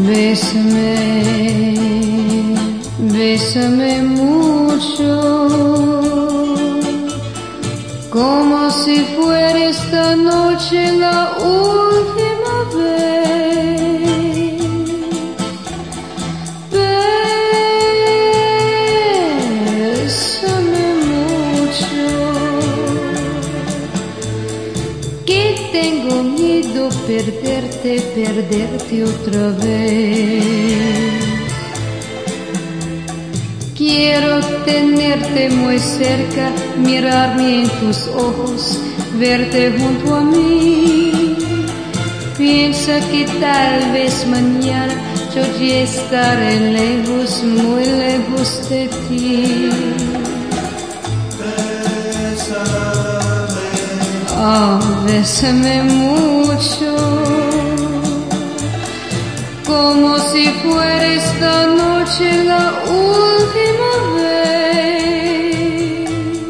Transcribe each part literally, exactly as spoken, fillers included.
Bésame, bésame mucho, como si fuera esta noche la última vez. Bésame mucho, que tengo miedo perderte, perderte otra vez. Quiero tenerte muy cerca, mirarme en tus ojos, verte junto a mí. Piensa que tal vez mañana yo ya estaré lejos, muy lejos de ti. Oh, bésame mucho, como si fuera esta noche la última vez.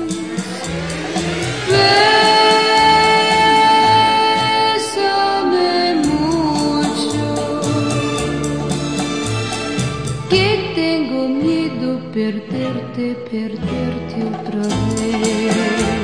Bésame mucho, que tengo miedo perderte, perderte otra vez.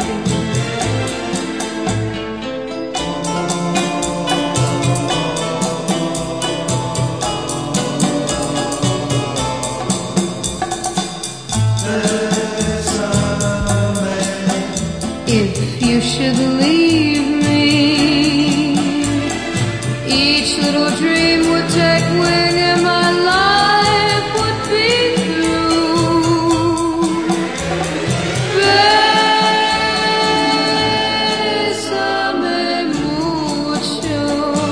If you should leave me, each little dream would take wing and my life would be through. Bésame mucho,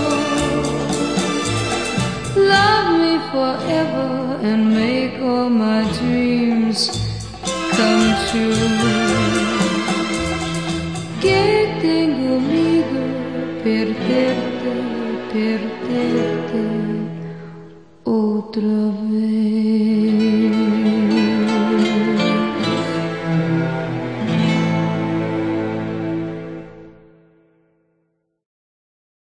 love me forever and make all my dreams come true. Que tengo miedo perderte, perderte otra vez.